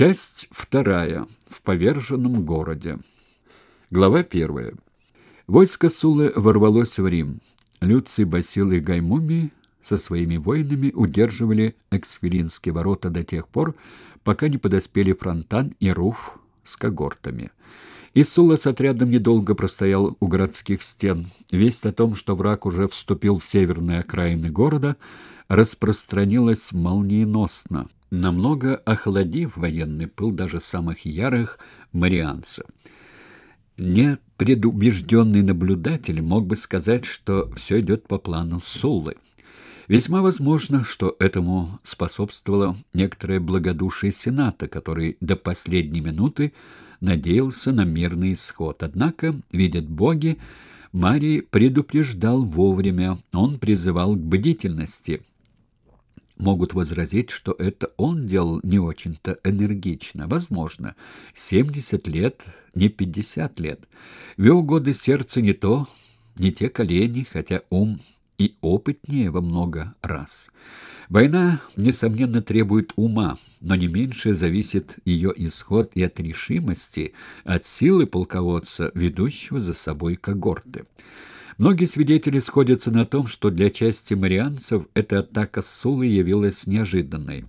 Часть вторая. В поверженном городе. Глава первая. Войско Суллы ворвалось в Рим. Люций, Басил и Гаймумий со своими воинами удерживали Эксфилинские ворота до тех пор, пока не подоспели Фронтан и Руф с когортами. И Сулла с отрядом недолго простоял у городских стен. Весть о том, что враг уже вступил в северные окраины города, распространилась молниеносно, намного охладив военный пыл даже самых ярых марианцев. Непредубежденный наблюдатель мог бы сказать, что все идет по плану Суллы. Весьма возможно, что этому способствовало некоторое благодушие Сената, который до последней минуты надеялся на мирный исход. Однако, видят боги, Марий предупреждал вовремя, он призывал к бдительности. Могут возразить, что это он делал не очень-то энергично. Возможно, 70 лет, не 50 лет. В его годы сердце не то, не те колени, хотя ум и опытнее во много раз. Война, несомненно, требует ума, но не меньше зависит ее исход и от решимости, от силы полководца, ведущего за собой когорты. Многие свидетели сходятся на том, что для части марианцев эта атака Суллы явилась неожиданной.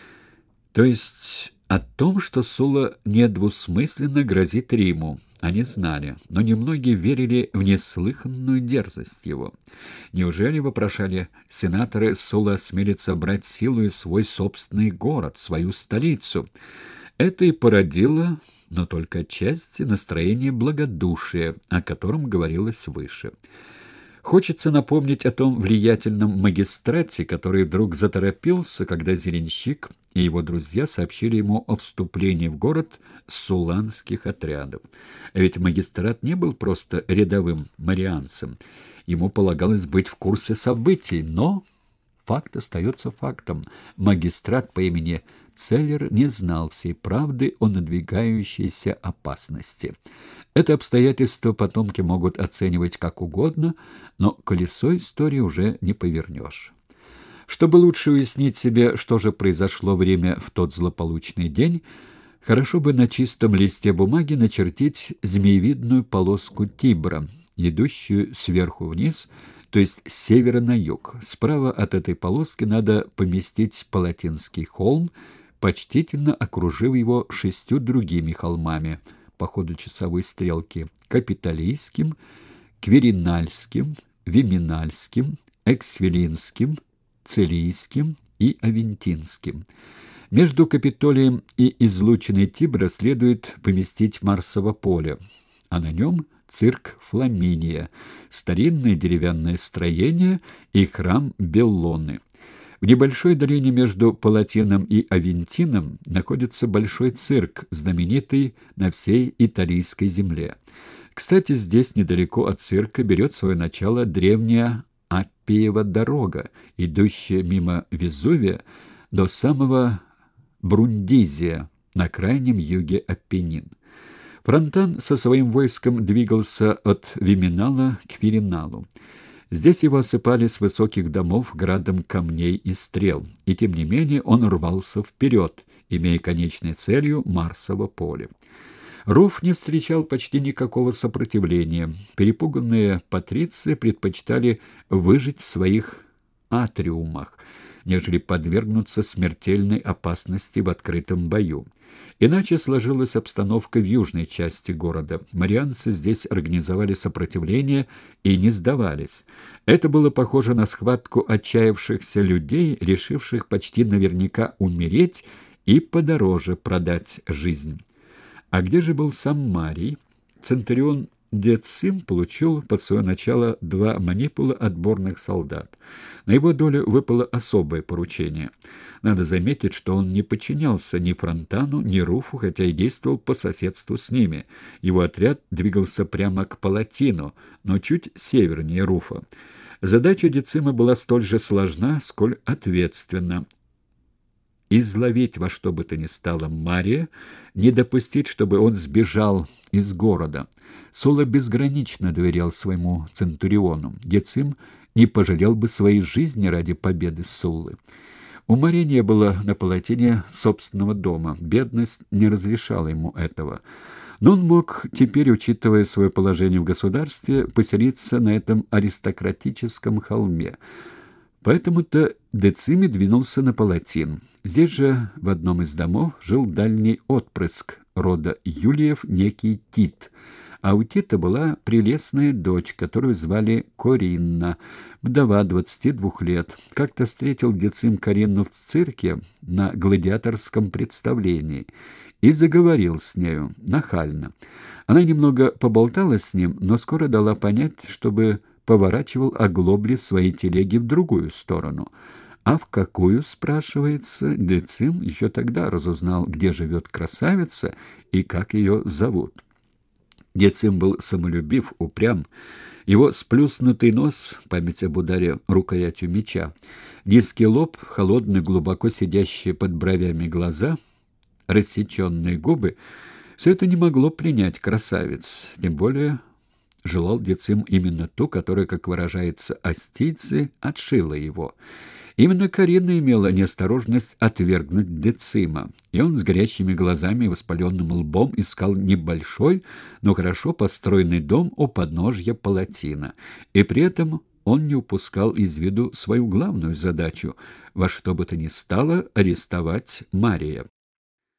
То есть о том, что Сулла недвусмысленно грозит Риму, они знали, но немногие верили в неслыханную дерзость его. Неужели, вопрошали сенаторы, Сулла осмелится брать силою свой собственный город, свою столицу? Это и породило, но только отчасти, настроение благодушия, о котором говорилось выше. Хочется напомнить о том влиятельном магистрате, который вдруг заторопился, когда Зеленщик и его друзья сообщили ему о вступлении в город сулланских отрядов. А ведь магистрат не был просто рядовым марианцем. Ему полагалось быть в курсе событий, но факт остается фактом. Магистрат по имени Целлер не знал всей правды о надвигающейся опасности. Это обстоятельство потомки могут оценивать как угодно, но колесо истории уже не повернешь. Чтобы лучше уяснить себе, что же произошло в Риме в тот злополучный день, хорошо бы на чистом листе бумаги начертить змеевидную полоску Тибра, идущую сверху вниз, то есть с севера на юг. Справа от этой полоски надо поместить Палатинский холм, почтительно окружив его 6 другими холмами по ходу часовой стрелки: Капитолийским, Квиринальским, Виминальским, Эксфилинским, Целийским и Авентинским. Между Капитолием и излучиной Тибра следует поместить Марсово поле, а на нем цирк Фламиния, старинное деревянное строение и храм Беллоны. В небольшой долине между Палатином и Авентином находится большой цирк, знаменитый на всей италийской земле. Кстати, здесь, недалеко от цирка, берет свое начало древняя Аппиева дорога, идущая мимо Везувия до самого Брундизия на крайнем юге Аппенин. Фронтан со своим войском двигался от Виминала к Квириналу. Здесь его осыпали с высоких домов градом камней и стрел, и тем не менее он рвался вперед, имея конечной целью Марсово поле. Руф не встречал почти никакого сопротивления. Перепуганные патриции предпочитали выжить в своих атриумах, нежели подвергнуться смертельной опасности в открытом бою. Иначе сложилась обстановка в южной части города. Марианцы здесь организовали сопротивление и не сдавались. Это было похоже на схватку отчаявшихся людей, решивших почти наверняка умереть и подороже продать жизнь. А где же был сам Марий? Центурион Децим получил под свое начало 2 манипула отборных солдат. На его долю выпало особое поручение. Надо заметить, что он не подчинялся ни Фронтану, ни Руфу, хотя и действовал по соседству с ними. Его отряд двигался прямо к Палатину, но чуть севернее Руфа. Задача Децима была столь же сложна, сколь ответственна. Изловить во что бы то ни стало Мария, не допустить, чтобы он сбежал из города. Сулла безгранично доверял своему центуриону. Децим не пожалел бы своей жизни ради победы Суллы. У Марии не было на Палатине собственного дома, бедность не разрешала ему этого. Но он мог теперь, учитывая свое положение в государстве, поселиться на этом аристократическом холме. Поэтому-то Децимий двинулся на Палатин. Здесь же, в одном из домов, жил дальний отпрыск рода Юлиев, некий Тит. А у Тита была прелестная дочь, которую звали Коринна, вдова 22 лет. Как-то встретил Децим Коринну в цирке на гладиаторском представлении и заговорил с нею нахально. Она немного поболтала с ним, но скоро дала понять, чтобы поворачивал оглобли своей телеги в другую сторону. А в какую, спрашивается, Децим еще тогда разузнал, где живет красавица и как ее зовут. Децим был самолюбив, упрям. Его сплюснутый нос, память об ударе рукоятью меча, низкий лоб, холодные, глубоко сидящие под бровями глаза, рассеченные губы — все это не могло пленять красавиц, тем более желал Децим именно ту, которая, как выражается астийцы, отшила его. Именно Карина имела неосторожность отвергнуть Децима, и он с горящими глазами и воспаленным лбом искал небольшой, но хорошо построенный дом у подножья Палатина, и при этом он не упускал из виду свою главную задачу — во что бы то ни стало арестовать Мария.